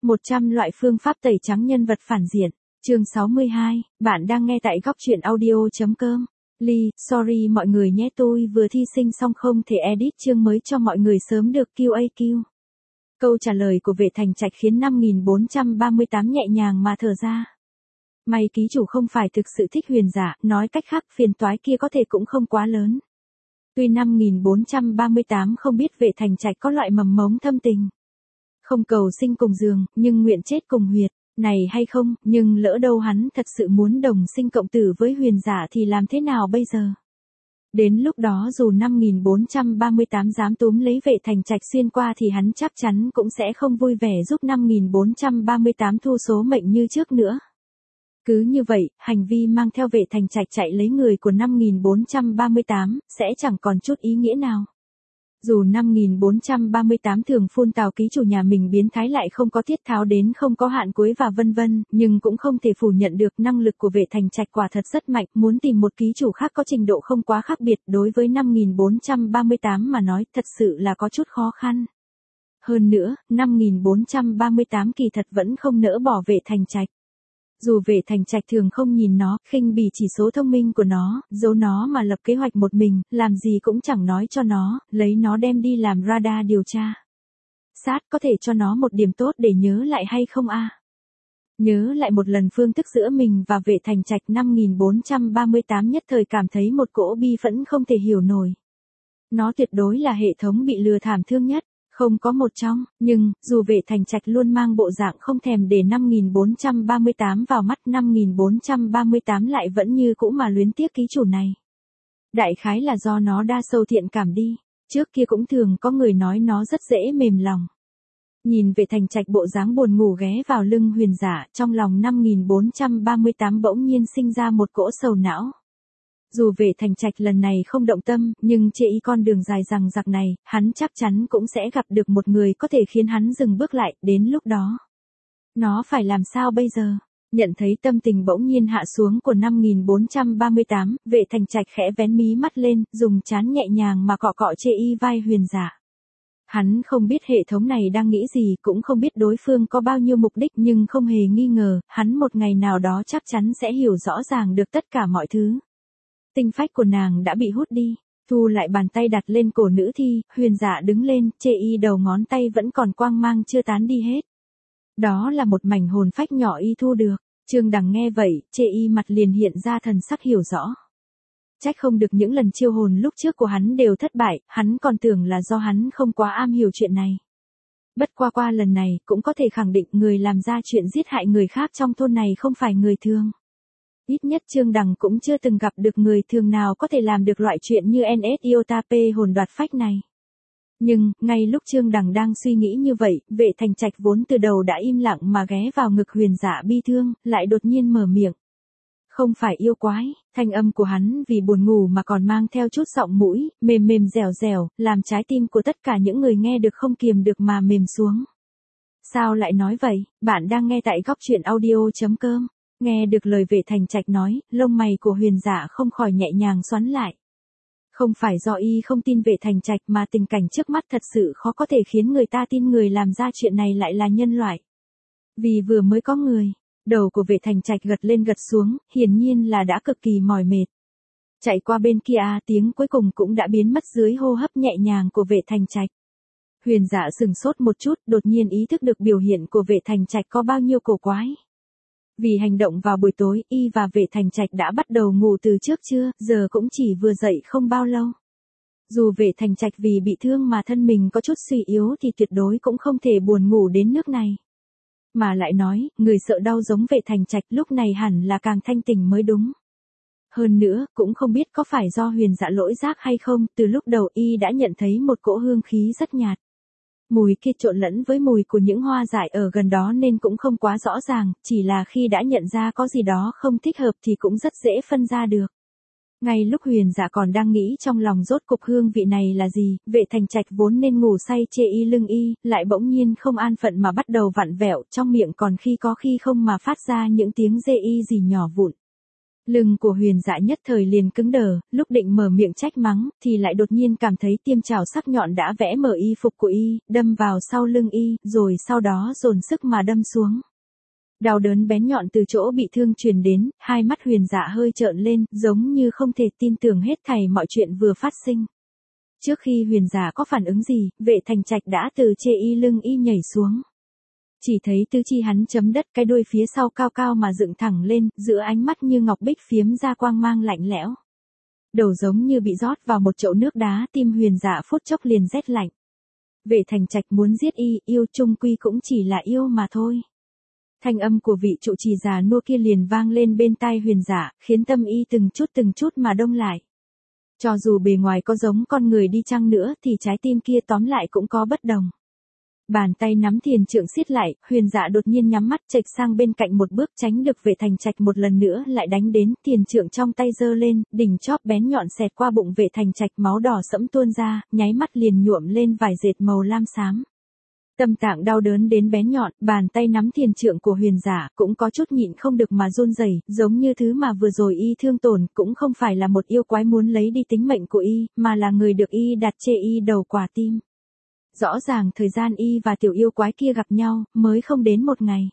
100 loại phương pháp tẩy trắng nhân vật phản diện. Chương 62, bạn đang nghe tại góc truyện audio.com. Lee, sorry mọi người nhé, tôi vừa thi sinh xong không thể edit chương mới cho mọi người sớm được QAQ. Câu trả lời của vệ thành trạch khiến 5438 nhẹ nhàng mà thở ra. May ký chủ không phải thực sự thích Huyền Dạ, nói cách khác phiền toái kia có thể cũng không quá lớn. Tuy 5438 không biết vệ thành trạch có loại mầm mống thâm tình. Không cầu sinh cùng giường, nhưng nguyện chết cùng huyệt, này hay không, nhưng lỡ đâu hắn thật sự muốn đồng sinh cộng tử với Huyền Dạ thì làm thế nào bây giờ? Đến lúc đó dù 5438 dám túm lấy vệ thành trạch xuyên qua thì hắn chắc chắn cũng sẽ không vui vẻ giúp 5438 thu số mệnh như trước nữa. Cứ như vậy, hành vi mang theo vệ thành trạch chạy lấy người của 5438 sẽ chẳng còn chút ý nghĩa nào. Dù 5438 thường phun tào ký chủ nhà mình biến thái lại không có tiết tháo đến không có hạn cuối và vân vân, nhưng cũng không thể phủ nhận được năng lực của vệ thành trạch quả thật rất mạnh, muốn tìm một ký chủ khác có trình độ không quá khác biệt đối với 5438 mà nói thật sự là có chút khó khăn. Hơn nữa, 5438 kỳ thật vẫn không nỡ bỏ vệ thành trạch. Dù vệ thành trạch thường không nhìn nó, khinh bỉ chỉ số thông minh của nó, giấu nó mà lập kế hoạch một mình, làm gì cũng chẳng nói cho nó, lấy nó đem đi làm radar điều tra. Sát có thể cho nó một điểm tốt để nhớ lại hay không a? Nhớ lại một lần phương thức giữa mình và vệ thành trạch 5438 nhất thời cảm thấy một cỗ bi phẫn không thể hiểu nổi. Nó tuyệt đối là hệ thống bị lừa thảm thương nhất. Không có một trong, nhưng, dù vệ thành trạch luôn mang bộ dạng không thèm để 5438 vào mắt, 5438 lại vẫn như cũ mà luyến tiếc ký chủ này. Đại khái là do nó đa sâu thiện cảm đi, trước kia cũng thường có người nói nó rất dễ mềm lòng. Nhìn vệ thành trạch bộ dáng buồn ngủ ghé vào lưng Huyền Dạ, trong lòng 5438 bỗng nhiên sinh ra một cỗ sầu não. Dù vệ thành trạch lần này không động tâm, nhưng chê ý con đường dài dằng dặc này, hắn chắc chắn cũng sẽ gặp được một người có thể khiến hắn dừng bước lại, đến lúc đó. Nó phải làm sao bây giờ? Nhận thấy tâm tình bỗng nhiên hạ xuống của 5438, vệ thành trạch khẽ vén mí mắt lên, dùng trán nhẹ nhàng mà cọ cọ chê y vai Huyền Dạ. Hắn không biết hệ thống này đang nghĩ gì, cũng không biết đối phương có bao nhiêu mục đích, nhưng không hề nghi ngờ, hắn một ngày nào đó chắc chắn sẽ hiểu rõ ràng được tất cả mọi thứ. Tinh phách của nàng đã bị hút đi, thu lại bàn tay đặt lên cổ nữ thi, Huyền Dạ đứng lên, chê y đầu ngón tay vẫn còn quang mang chưa tán đi hết. Đó là một mảnh hồn phách nhỏ y thu được, Trương Đằng nghe vậy, chê y mặt liền hiện ra thần sắc hiểu rõ. Trách không được những lần chiêu hồn lúc trước của hắn đều thất bại, hắn còn tưởng là do hắn không quá am hiểu chuyện này. Bất qua lần này, cũng có thể khẳng định người làm ra chuyện giết hại người khác trong thôn này không phải người thường. Ít nhất Trương Đằng cũng chưa từng gặp được người thường nào có thể làm được loại chuyện như NS Iota P hồn đoạt phách này. Nhưng, ngay lúc Trương Đằng đang suy nghĩ như vậy, vệ thành trạch vốn từ đầu đã im lặng mà ghé vào ngực Huyền Dạ bi thương, lại đột nhiên mở miệng. Không phải yêu quái, thanh âm của hắn vì buồn ngủ mà còn mang theo chút giọng mũi, mềm mềm dẻo dẻo, làm trái tim của tất cả những người nghe được không kiềm được mà mềm xuống. Sao lại nói vậy? Bạn đang nghe tại góc truyện audio.com. Nghe được lời vệ thành trạch nói, lông mày của Huyền Dạ không khỏi nhẹ nhàng xoắn lại. Không phải do y không tin vệ thành trạch mà tình cảnh trước mắt thật sự khó có thể khiến người ta tin người làm ra chuyện này lại là nhân loại. Vì vừa mới có người, đầu của vệ thành trạch gật lên gật xuống, hiển nhiên là đã cực kỳ mỏi mệt. Chạy qua bên kia tiếng cuối cùng cũng đã biến mất dưới hô hấp nhẹ nhàng của vệ thành trạch. Huyền Dạ sừng sốt một chút, đột nhiên ý thức được biểu hiện của vệ thành trạch có bao nhiêu cổ quái. Vì hành động vào buổi tối, y và vệ thành trạch đã bắt đầu ngủ từ trước trưa, giờ cũng chỉ vừa dậy không bao lâu. Dù vệ thành trạch vì bị thương mà thân mình có chút suy yếu thì tuyệt đối cũng không thể buồn ngủ đến nước này. Mà lại nói, người sợ đau giống vệ thành trạch lúc này hẳn là càng thanh tỉnh mới đúng. Hơn nữa, cũng không biết có phải do Huyền Dạ lỗi giác hay không, từ lúc đầu y đã nhận thấy một cỗ hương khí rất nhạt. Mùi kia trộn lẫn với mùi của những hoa dại ở gần đó nên cũng không quá rõ ràng, chỉ là khi đã nhận ra có gì đó không thích hợp thì cũng rất dễ phân ra được. Ngay lúc Huyền Dạ còn đang nghĩ trong lòng rốt cục hương vị này là gì, vệ thành trạch vốn nên ngủ say chê y lưng y, lại bỗng nhiên không an phận mà bắt đầu vặn vẹo, trong miệng còn khi có khi không mà phát ra những tiếng dê y gì nhỏ vụn. Lưng của Huyền Dạ nhất thời liền cứng đờ, lúc định mở miệng trách mắng, thì lại đột nhiên cảm thấy tiêm chảo sắc nhọn đã vẽ mở y phục của y, đâm vào sau lưng y, rồi sau đó dồn sức mà đâm xuống. Đau đớn bén nhọn từ chỗ bị thương truyền đến, hai mắt Huyền Dạ hơi trợn lên, giống như không thể tin tưởng hết thảy mọi chuyện vừa phát sinh. Trước khi Huyền Dạ có phản ứng gì, Vệ Thành Trạch đã từ trên y lưng y nhảy xuống. Chỉ thấy tứ chi hắn chấm đất, cái đuôi phía sau cao cao mà dựng thẳng lên, giữa ánh mắt như ngọc bích phiếm ra quang mang lạnh lẽo. Đầu giống như bị rót vào một chậu nước đá, tim Huyền Dạ phút chốc liền rét lạnh. Vệ Thành Trạch muốn giết y, yêu chung quy cũng chỉ là yêu mà thôi. Thanh âm của vị trụ trì già nua kia liền vang lên bên tai Huyền Dạ, khiến tâm y từng chút mà đông lại. Cho dù bề ngoài có giống con người đi chăng nữa thì trái tim kia tóm lại cũng có bất đồng. Bàn tay nắm thiền trượng siết lại, Huyền Dạ đột nhiên nhắm mắt chệch sang bên cạnh một bước tránh được Vệ Thành Trạch một lần nữa lại đánh đến, thiền trượng trong tay giơ lên, đỉnh chóp bén nhọn xẹt qua bụng Vệ Thành Trạch, máu đỏ sẫm tuôn ra, nháy mắt liền nhuộm lên vài dệt màu lam xám. Tâm tạng đau đớn đến bén nhọn, bàn tay nắm thiền trượng của Huyền Dạ cũng có chút nhịn không được mà run rẩy, giống như thứ mà vừa rồi y thương tổn cũng không phải là một yêu quái muốn lấy đi tính mệnh của y, mà là người được y đặt chê y đầu quả tim. Rõ ràng thời gian y và tiểu yêu quái kia gặp nhau, mới không đến một ngày.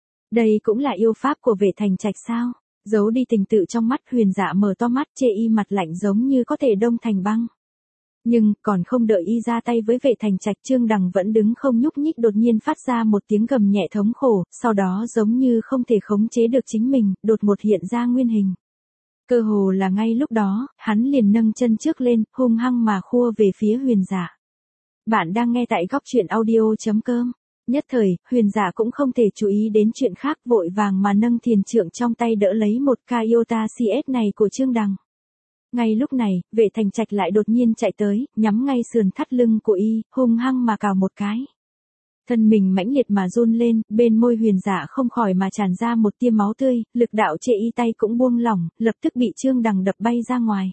Đây cũng là yêu pháp của Vệ Thành Trạch sao? Giấu đi tình tự trong mắt, Huyền Dạ mở to mắt, chê y mặt lạnh giống như có thể đông thành băng. Nhưng, còn không đợi y ra tay với Vệ Thành Trạch, Trương Đằng vẫn đứng không nhúc nhích, đột nhiên phát ra một tiếng gầm nhẹ thống khổ, sau đó giống như không thể khống chế được chính mình, đột ngột hiện ra nguyên hình. Cơ hồ là ngay lúc đó, hắn liền nâng chân trước lên, hung hăng mà khua về phía Huyền Dạ. Bạn đang nghe tại góc truyện audio.com. Nhất thời, Huyền Dạ cũng không thể chú ý đến chuyện khác, vội vàng mà nâng thiền trượng trong tay đỡ lấy một ca iota CS này của Trương Đằng. Ngay lúc này, Vệ Thành Trạch lại đột nhiên chạy tới, nhắm ngay sườn thắt lưng của y, hung hăng mà cào một cái. Thân mình mãnh liệt mà run lên, bên môi Huyền Dạ không khỏi mà tràn ra một tia máu tươi, lực đạo chê y tay cũng buông lỏng, lập tức bị Trương Đằng đập bay ra ngoài.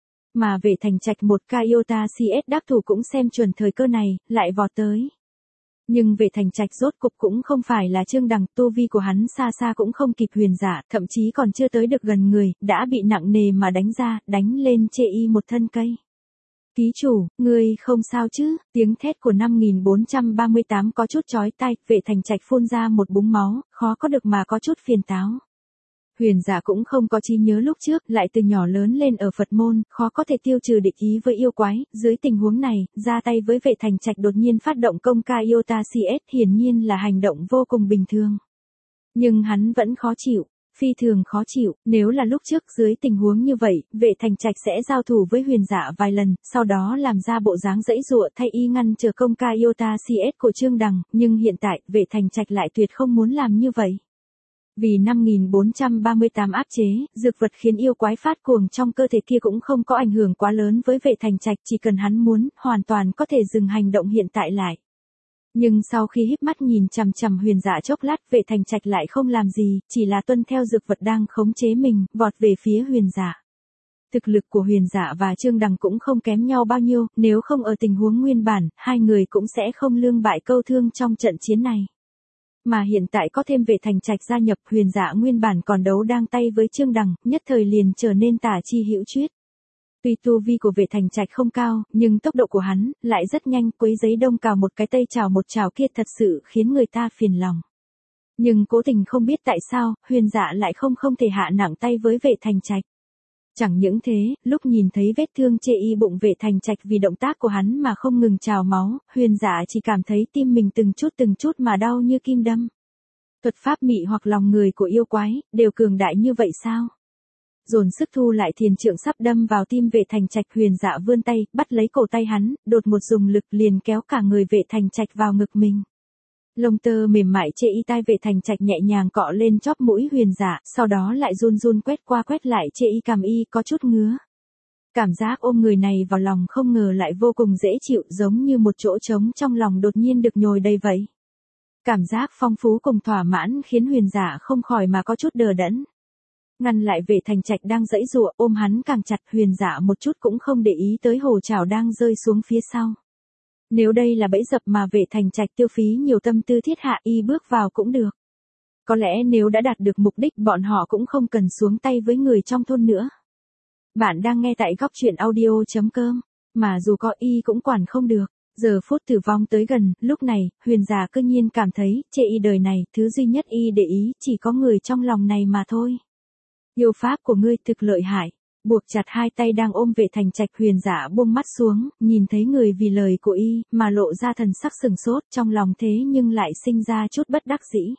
Mà Vệ Thành Trạch một ca iota CS đắc thủ cũng xem chuẩn thời cơ này, lại vọt tới. Nhưng Vệ Thành Trạch rốt cục cũng không phải là Trương Đằng, tu vi của hắn xa xa cũng không kịp Huyền Dạ, thậm chí còn chưa tới được gần người, đã bị nặng nề mà đánh ra, đánh lên chê y một thân cây. Ký chủ, ngươi không sao chứ? Tiếng thét của 5438 có chút chói tai, Vệ Thành Trạch phun ra một búng máu, khó có được mà có chút phiền táo. Huyền Dạ cũng không có trí nhớ lúc trước, lại từ nhỏ lớn lên ở Phật môn, khó có thể tiêu trừ địch ý với yêu quái, dưới tình huống này, ra tay với Vệ Thành Trạch đột nhiên phát động công ca iota CS, hiển nhiên là hành động vô cùng bình thường. Nhưng hắn vẫn khó chịu, phi thường khó chịu, nếu là lúc trước dưới tình huống như vậy, Vệ Thành Trạch sẽ giao thủ với Huyền Dạ vài lần, sau đó làm ra bộ dáng giãy giụa thay y ngăn chờ công ca iota CS của Trương Đằng, nhưng hiện tại, Vệ Thành Trạch lại tuyệt không muốn làm như vậy. Vì 5438 áp chế, dược vật khiến yêu quái phát cuồng trong cơ thể kia cũng không có ảnh hưởng quá lớn với Vệ Thành Trạch, chỉ cần hắn muốn, hoàn toàn có thể dừng hành động hiện tại lại. Nhưng sau khi híp mắt nhìn chằm chằm Huyền Dạ chốc lát, Vệ Thành Trạch lại không làm gì, chỉ là tuân theo dược vật đang khống chế mình, vọt về phía Huyền Dạ. Thực lực của Huyền Dạ và Trương Đằng cũng không kém nhau bao nhiêu, nếu không ở tình huống nguyên bản, hai người cũng sẽ không lương bại câu thương trong trận chiến này. Mà hiện tại có thêm Vệ Thành Trạch gia nhập, Huyền Dạ nguyên bản còn đấu đang tay với Trương Đằng, nhất thời liền trở nên tả chi hữu chuyết. Tuy tu vi của Vệ Thành Trạch không cao, nhưng tốc độ của hắn lại rất nhanh, quấy giấy đông cào một cái tây chảo một chảo kia thật sự khiến người ta phiền lòng. Nhưng cố tình không biết tại sao, Huyền Dạ lại không thể hạ nặng tay với Vệ Thành Trạch. Chẳng những thế, lúc nhìn thấy vết thương chê y bụng Vệ Thành Trạch vì động tác của hắn mà không ngừng trào máu, Huyền Dạ chỉ cảm thấy tim mình từng chút mà đau như kim đâm. Thuật pháp mị hoặc lòng người của yêu quái, đều cường đại như vậy sao? Dồn sức thu lại thiền trượng sắp đâm vào tim Vệ Thành Trạch, Huyền Dạ vươn tay, bắt lấy cổ tay hắn, đột một dùng lực liền kéo cả người Vệ Thành Trạch vào ngực mình. Lông tơ mềm mại chê y tai Vệ Thành Trạch nhẹ nhàng cọ lên chóp mũi Huyền Dạ, sau đó lại run quét qua quét lại chê y cằm y có chút ngứa. Cảm giác ôm người này vào lòng không ngờ lại vô cùng dễ chịu, giống như một chỗ trống trong lòng đột nhiên được nhồi đầy vậy. Cảm giác phong phú cùng thỏa mãn khiến Huyền Dạ không khỏi mà có chút đờ đẫn. Ngăn lại Vệ Thành Trạch đang giãy giụa, ôm hắn càng chặt, Huyền Dạ một chút cũng không để ý tới hồ trảo đang rơi xuống phía sau. Nếu đây là bẫy dập mà Vệ Thành Trạch tiêu phí nhiều tâm tư thiết hạ, y bước vào cũng được. Có lẽ nếu đã đạt được mục đích bọn họ cũng không cần xuống tay với người trong thôn nữa. Bạn đang nghe tại góc chuyện audio.com, mà dù có y cũng quản không được. Giờ phút tử vong tới gần, lúc này, Huyền giả cơ nhiên cảm thấy, chê y đời này, thứ duy nhất y để ý chỉ có người trong lòng này mà thôi. Yêu pháp của ngươi thực lợi hại. Buộc chặt hai tay đang ôm Vệ Thành Trạch, Huyền giả buông mắt xuống, nhìn thấy người vì lời của y, mà lộ ra thần sắc sừng sốt, trong lòng thế nhưng lại sinh ra chút bất đắc dĩ.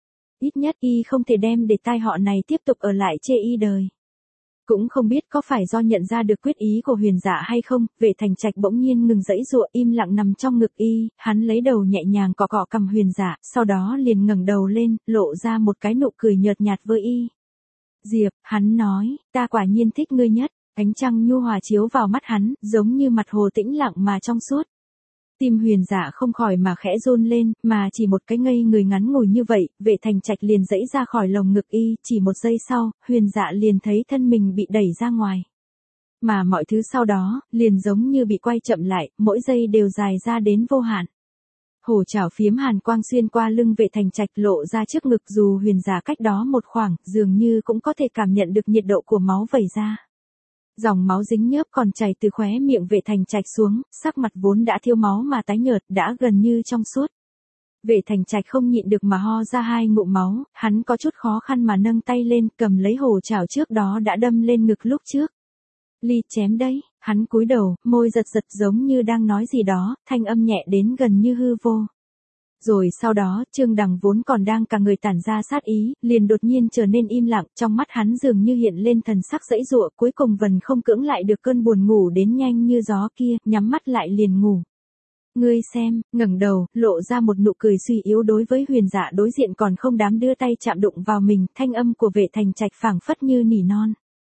Ít nhất y không thể đem để tai họ này tiếp tục ở lại chê y đời. Cũng không biết có phải do nhận ra được quyết ý của Huyền giả hay không, Vệ Thành Trạch bỗng nhiên ngừng giãy giụa, im lặng nằm trong ngực y, hắn lấy đầu nhẹ nhàng cọ cọ cằm Huyền giả, sau đó liền ngẩng đầu lên, lộ ra một cái nụ cười nhợt nhạt với y. Diệp, hắn nói, ta quả nhiên thích ngươi nhất. Ánh trăng nhu hòa chiếu vào mắt hắn, giống như mặt hồ tĩnh lặng mà trong suốt. Tim Huyền giả không khỏi mà khẽ run lên, mà chỉ một cái ngây người ngắn ngủi như vậy, Vệ Thành Trạch liền giãy ra khỏi lồng ngực y, chỉ một giây sau, Huyền giả liền thấy thân mình bị đẩy ra ngoài. Mà mọi thứ sau đó, liền giống như bị quay chậm lại, mỗi giây đều dài ra đến vô hạn. Hổ chảo phiếm hàn quang xuyên qua lưng Vệ Thành Trạch lộ ra trước ngực, dù Huyền giả cách đó một khoảng, dường như cũng có thể cảm nhận được nhiệt độ của máu vẩy ra. Dòng máu dính nhớp còn chảy từ khóe miệng Vệ Thành Trạch xuống, sắc mặt vốn đã thiêu máu mà tái nhợt, đã gần như trong suốt. Vệ Thành Trạch không nhịn được mà ho ra hai ngụm máu, hắn có chút khó khăn mà nâng tay lên, cầm lấy hổ chảo trước đó đã đâm lên ngực lúc trước. Ly chém đấy, hắn cúi đầu, môi giật giật giống như đang nói gì đó, thanh âm nhẹ đến gần như hư vô. Rồi sau đó, Trương Đằng vốn còn đang cả người tản ra sát ý, liền đột nhiên trở nên im lặng, trong mắt hắn dường như hiện lên thần sắc giãy giụa, cuối cùng vẫn không cưỡng lại được cơn buồn ngủ đến nhanh như gió kia, nhắm mắt lại liền ngủ. Ngươi xem, ngẩng đầu, lộ ra một nụ cười suy yếu đối với Huyền giả đối diện còn không dám đưa tay chạm đụng vào mình, thanh âm của Vệ Thành Trạch phảng phất như nỉ non.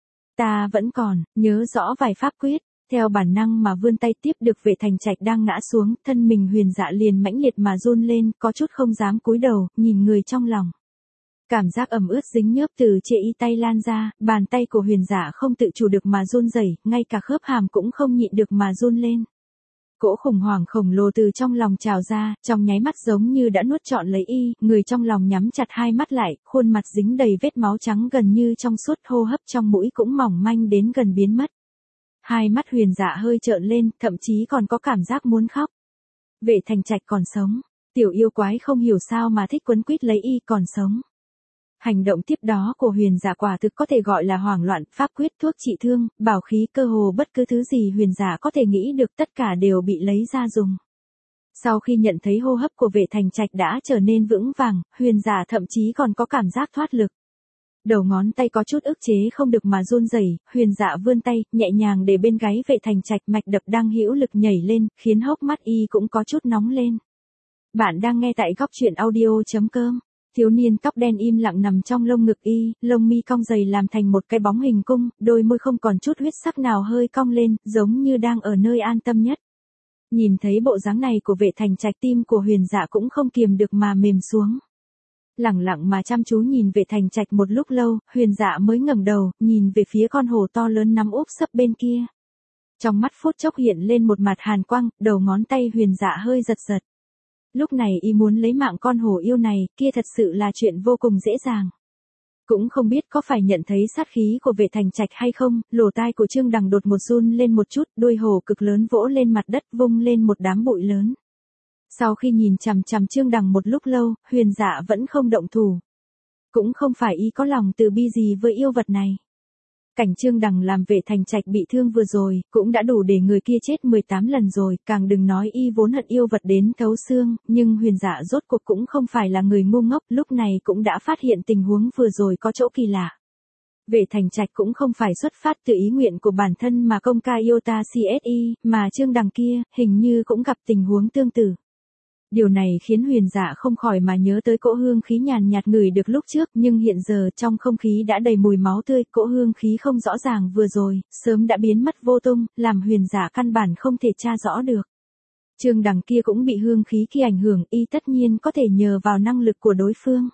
Ta vẫn còn, nhớ rõ vài pháp quyết. Theo bản năng mà vươn tay tiếp được Vệ Thành Trạch đang ngã xuống, thân mình Huyền dạ liền mãnh liệt mà run lên, có chút không dám cúi đầu, nhìn người trong lòng. Cảm giác ẩm ướt dính nhớp từ chệ y tay lan ra, bàn tay của Huyền dạ không tự chủ được mà run rẩy, ngay cả khớp hàm cũng không nhịn được mà run lên. Cỗ khủng hoảng khổng lồ từ trong lòng trào ra, trong nháy mắt giống như đã nuốt trọn lấy y, người trong lòng nhắm chặt hai mắt lại, khuôn mặt dính đầy vết máu trắng gần như trong suốt, hô hấp trong mũi cũng mỏng manh đến gần biến mất. Hai mắt Huyền dạ hơi trợn lên, thậm chí còn có cảm giác muốn khóc. Vệ Thành Trạch còn sống. Tiểu yêu quái không hiểu sao mà thích quấn quýt lấy y còn sống. Hành động tiếp đó của Huyền dạ quả thực có thể gọi là hoảng loạn, pháp quyết, thuốc trị thương, bảo khí, cơ hồ bất cứ thứ gì Huyền dạ có thể nghĩ được tất cả đều bị lấy ra dùng. Sau khi nhận thấy hô hấp của Vệ Thành Trạch đã trở nên vững vàng, Huyền dạ thậm chí còn có cảm giác thoát lực. Đầu ngón tay có chút ức chế không được mà run rẩy, Huyền dạ vươn tay, nhẹ nhàng để bên gáy Vệ Thành Trạch, mạch đập đang hữu lực nhảy lên, khiến hốc mắt y cũng có chút nóng lên. Bạn đang nghe tại góc chuyện audio.com. Thiếu niên tóc đen im lặng nằm trong lông ngực y, lông mi cong dày làm thành một cái bóng hình cung, đôi môi không còn chút huyết sắc nào hơi cong lên, giống như đang ở nơi an tâm nhất. Nhìn thấy bộ dáng này của Vệ Thành Trạch, tim của Huyền dạ cũng không kiềm được mà mềm xuống. Lẳng lặng mà chăm chú nhìn Vệ Thành Trạch một lúc lâu, Huyền dạ mới ngẩng đầu, nhìn về phía con hổ to lớn nằm úp sấp bên kia. Trong mắt phút chốc hiện lên một mặt hàn quang, đầu ngón tay Huyền dạ hơi giật giật. Lúc này y muốn lấy mạng con hổ yêu này, kia thật sự là chuyện vô cùng dễ dàng. Cũng không biết có phải nhận thấy sát khí của Vệ Thành Trạch hay không, lỗ tai của Trương Đằng đột một run lên một chút, đuôi hổ cực lớn vỗ lên mặt đất, vung lên một đám bụi lớn. Sau khi nhìn chằm chằm Trương Đằng một lúc lâu, Huyền dạ vẫn không động thủ. Cũng không phải y có lòng từ bi gì với yêu vật này. Cảnh Trương Đằng làm Vệ Thành Trạch bị thương vừa rồi, cũng đã đủ để người kia chết 18 lần rồi, càng đừng nói y vốn hận yêu vật đến thấu xương, nhưng Huyền dạ rốt cuộc cũng không phải là người ngu ngốc, lúc này cũng đã phát hiện tình huống vừa rồi có chỗ kỳ lạ. Vệ Thành Trạch cũng không phải xuất phát từ ý nguyện của bản thân mà công ca yêu ta CSI, mà Trương Đằng kia, hình như cũng gặp tình huống tương tự. Điều này khiến Huyền dạ không khỏi mà nhớ tới cỗ hương khí nhàn nhạt ngửi được lúc trước, nhưng hiện giờ trong không khí đã đầy mùi máu tươi, cỗ hương khí không rõ ràng vừa rồi, sớm đã biến mất vô tung, làm Huyền dạ căn bản không thể tra rõ được. Trương Đằng kia cũng bị hương khí kia ảnh hưởng, y tất nhiên có thể nhờ vào năng lực của đối phương.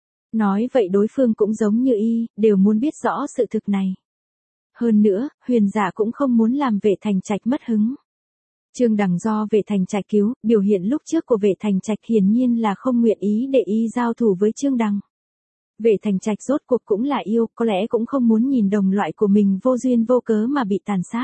Nói vậy đối phương cũng giống như y, đều muốn biết rõ sự thực này. Hơn nữa, Huyền dạ cũng không muốn làm Vệ Thành Trạch mất hứng. Trương Đằng do Vệ Thành Trạch cứu, biểu hiện lúc trước của Vệ Thành Trạch hiển nhiên là không nguyện ý để y giao thủ với Trương Đằng. Vệ Thành Trạch rốt cuộc cũng là yêu, có lẽ cũng không muốn nhìn đồng loại của mình vô duyên vô cớ mà bị tàn sát.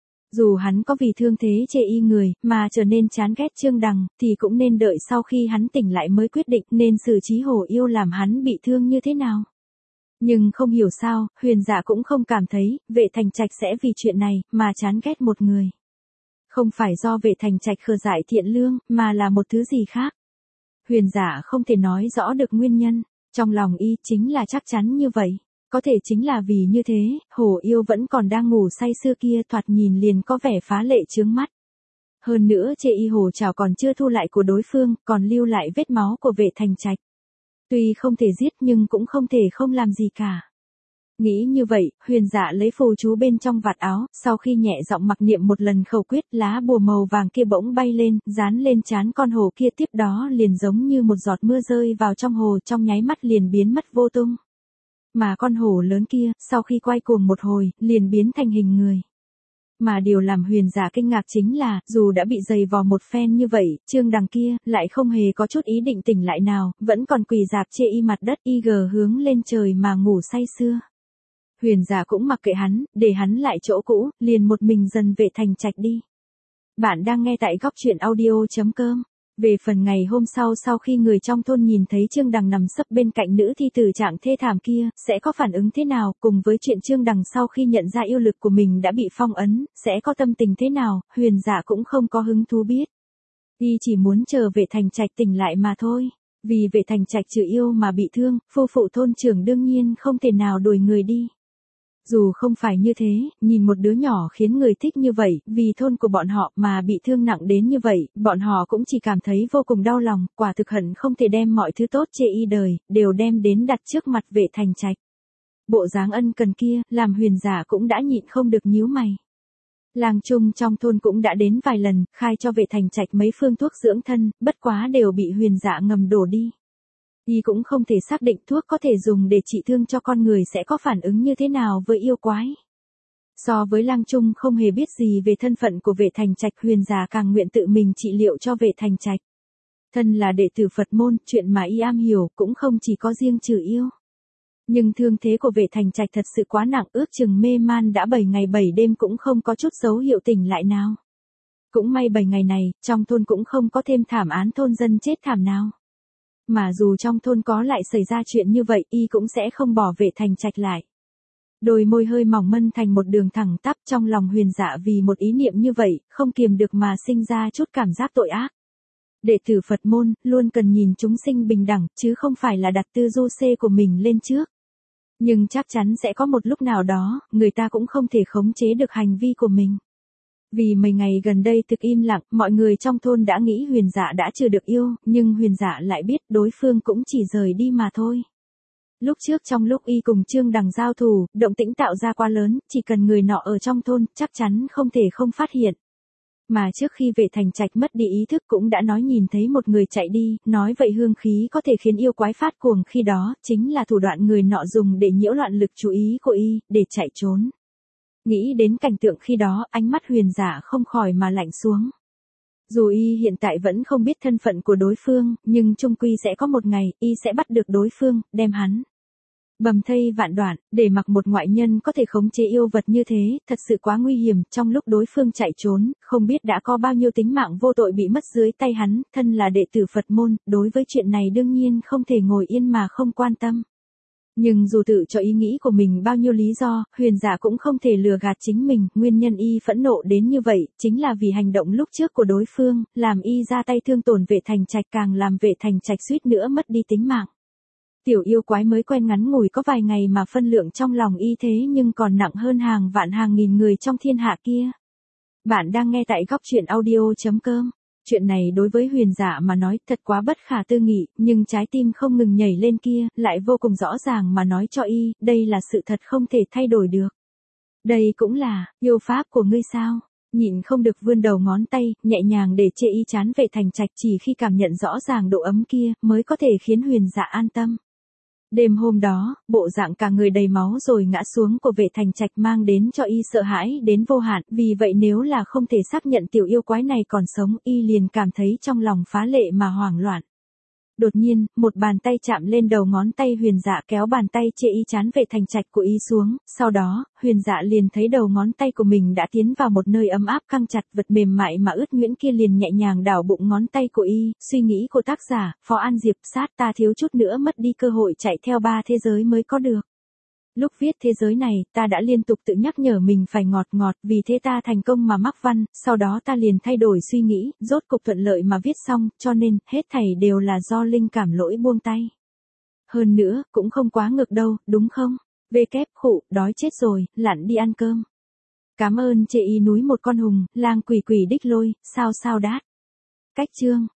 Dù hắn có vì thương thế chê y người, mà trở nên chán ghét Trương Đằng, thì cũng nên đợi sau khi hắn tỉnh lại mới quyết định nên xử trí hổ yêu làm hắn bị thương như thế nào. Nhưng không hiểu sao, Huyền Dạ cũng không cảm thấy, Vệ Thành Trạch sẽ vì chuyện này, mà chán ghét một người. Không phải do Vệ Thành Trạch khờ dại thiện lương, mà là một thứ gì khác. Huyền Dạ không thể nói rõ được nguyên nhân, trong lòng y chính là chắc chắn như vậy. Có thể chính là vì như thế, hổ yêu vẫn còn đang ngủ say sưa kia thoạt nhìn liền có vẻ phá lệ chướng mắt. Hơn nữa chê y hổ trảo còn chưa thu lại của đối phương, còn lưu lại vết máu của Vệ Thành Trạch. Tuy không thể giết nhưng cũng không thể không làm gì cả. Nghĩ như vậy, Huyền Dạ lấy phù chú bên trong vạt áo, sau khi nhẹ giọng mặc niệm một lần khẩu quyết, lá bùa màu vàng kia bỗng bay lên, dán lên trán con hổ kia, tiếp đó liền giống như một giọt mưa rơi vào trong hồ, trong nháy mắt liền biến mất vô tung. Mà con hổ lớn kia, sau khi quay cuồng một hồi, liền biến thành hình người. Mà điều làm Huyền Dạ kinh ngạc chính là, dù đã bị giày vò một phen như vậy, Trương Đằng kia, lại không hề có chút ý định tỉnh lại nào, vẫn còn quỳ rạp chê y mặt đất, y gờ hướng lên trời mà ngủ say sưa. Huyền Dạ cũng mặc kệ hắn, để hắn lại chỗ cũ, liền một mình dần Vệ Thành Trạch đi. Bạn đang nghe tại góc truyện audio.com. Về phần ngày hôm sau khi người trong thôn nhìn thấy Trương Đằng nằm sấp bên cạnh nữ thi tử trạng thê thảm kia, sẽ có phản ứng thế nào, cùng với chuyện Trương Đằng sau khi nhận ra yêu lực của mình đã bị phong ấn, sẽ có tâm tình thế nào, Huyền Dạ cũng không có hứng thú biết. Y chỉ muốn chờ Vệ Thành Trạch tỉnh lại mà thôi. Vì Vệ Thành Trạch trừ yêu mà bị thương, phu phụ thôn trưởng đương nhiên không thể nào đuổi người đi. Dù không phải như thế, nhìn một đứa nhỏ khiến người thích như vậy, vì thôn của bọn họ mà bị thương nặng đến như vậy, bọn họ cũng chỉ cảm thấy vô cùng đau lòng, quả thực hận không thể đem mọi thứ tốt chê y đời, đều đem đến đặt trước mặt Vệ Thành Trạch. Bộ dáng ân cần kia, làm Huyền Dạ cũng đã nhịn không được nhíu mày. Lang Trung trong thôn cũng đã đến vài lần, khai cho Vệ Thành Trạch mấy phương thuốc dưỡng thân, bất quá đều bị Huyền Dạ ngầm đổ đi. Y cũng không thể xác định thuốc có thể dùng để trị thương cho con người sẽ có phản ứng như thế nào với yêu quái. So với Lang Trung không hề biết gì về thân phận của Vệ Thành Trạch, Huyền Dạ càng nguyện tự mình trị liệu cho Vệ Thành Trạch. Thân là đệ tử Phật môn, chuyện mà y am hiểu cũng không chỉ có riêng trừ yêu. Nhưng thương thế của Vệ Thành Trạch thật sự quá nặng, ước chừng mê man đã 7 ngày 7 đêm cũng không có chút dấu hiệu tỉnh lại nào. Cũng may 7 ngày này, trong thôn cũng không có thêm thảm án thôn dân chết thảm nào. Mà dù trong thôn có lại xảy ra chuyện như vậy, y cũng sẽ không bỏ Vệ Thành Trạch lại. Đôi môi hơi mỏng mân thành một đường thẳng tắp, trong lòng Huyền Dạ vì một ý niệm như vậy, không kiềm được mà sinh ra chút cảm giác tội ác. Đệ tử Phật môn, luôn cần nhìn chúng sinh bình đẳng, chứ không phải là đặt tư du xê của mình lên trước. Nhưng chắc chắn sẽ có một lúc nào đó, người ta cũng không thể khống chế được hành vi của mình. Vì mấy ngày gần đây thực im lặng, mọi người trong thôn đã nghĩ Huyền Dạ đã trừ được yêu, nhưng Huyền Dạ lại biết đối phương cũng chỉ rời đi mà thôi. Lúc trước trong lúc y cùng Trương Đằng giao thủ, động tĩnh tạo ra quá lớn, chỉ cần người nọ ở trong thôn, chắc chắn không thể không phát hiện. Mà trước khi Vệ Thành Trạch mất đi ý thức cũng đã nói nhìn thấy một người chạy đi, nói vậy hương khí có thể khiến yêu quái phát cuồng, khi đó, chính là thủ đoạn người nọ dùng để nhiễu loạn lực chú ý của y, để chạy trốn. Nghĩ đến cảnh tượng khi đó, ánh mắt Huyền Dạ không khỏi mà lạnh xuống. Dù y hiện tại vẫn không biết thân phận của đối phương, nhưng chung quy sẽ có một ngày, y sẽ bắt được đối phương, đem hắn bầm thây vạn đoạn, để mặc một ngoại nhân có thể khống chế yêu vật như thế, thật sự quá nguy hiểm, trong lúc đối phương chạy trốn, không biết đã có bao nhiêu tính mạng vô tội bị mất dưới tay hắn, thân là đệ tử Phật môn, đối với chuyện này đương nhiên không thể ngồi yên mà không quan tâm. Nhưng dù tự cho ý nghĩ của mình bao nhiêu lý do, Huyền Dạ cũng không thể lừa gạt chính mình, nguyên nhân y phẫn nộ đến như vậy, chính là vì hành động lúc trước của đối phương, làm y ra tay thương tổn Vệ Thành Trạch, càng làm Vệ Thành Trạch suýt nữa mất đi tính mạng. Tiểu yêu quái mới quen ngắn ngủi có vài ngày mà phân lượng trong lòng y thế nhưng còn nặng hơn hàng vạn hàng nghìn người trong thiên hạ kia. Bạn đang nghe tại góc truyện audio.com. Chuyện này đối với Huyền Dạ mà nói thật quá bất khả tư nghị, nhưng trái tim không ngừng nhảy lên kia, lại vô cùng rõ ràng mà nói cho y, đây là sự thật không thể thay đổi được. Đây cũng là, yêu pháp của ngươi sao? Nhịn không được vươn đầu ngón tay, nhẹ nhàng để chê y chán Vệ Thành Trạch, chỉ khi cảm nhận rõ ràng độ ấm kia, mới có thể khiến Huyền Dạ an tâm. Đêm hôm đó, bộ dạng cả người đầy máu rồi ngã xuống của Vệ Thành Trạch mang đến cho y sợ hãi đến vô hạn, vì vậy nếu là không thể xác nhận tiểu yêu quái này còn sống, y liền cảm thấy trong lòng phá lệ mà hoảng loạn. Đột nhiên, một bàn tay chạm lên đầu ngón tay Huyền Dạ kéo bàn tay chê y chán vệ thành trạch của y xuống, sau đó, Huyền Dạ liền thấy đầu ngón tay của mình đã tiến vào một nơi ấm áp căng chặt, vật mềm mại mà ướt nhuyễn kia liền nhẹ nhàng đảo bụng ngón tay của y, suy nghĩ của tác giả, Phó An Diệp, sát ta thiếu chút nữa mất đi cơ hội chạy theo 3 thế giới mới có được. Lúc viết thế giới này, ta đã liên tục tự nhắc nhở mình phải ngọt ngọt, vì thế ta thành công mà mắc văn, sau đó ta liền thay đổi suy nghĩ, rốt cục thuận lợi mà viết xong, cho nên, hết thảy đều là do linh cảm lỗi buông tay. Hơn nữa, cũng không quá ngược đâu, đúng không? Khụ, đói chết rồi, lặn đi ăn cơm. Cảm ơn chê y núi một con hùng, lang quỷ quỷ đích lôi, sao đát. Cách chương.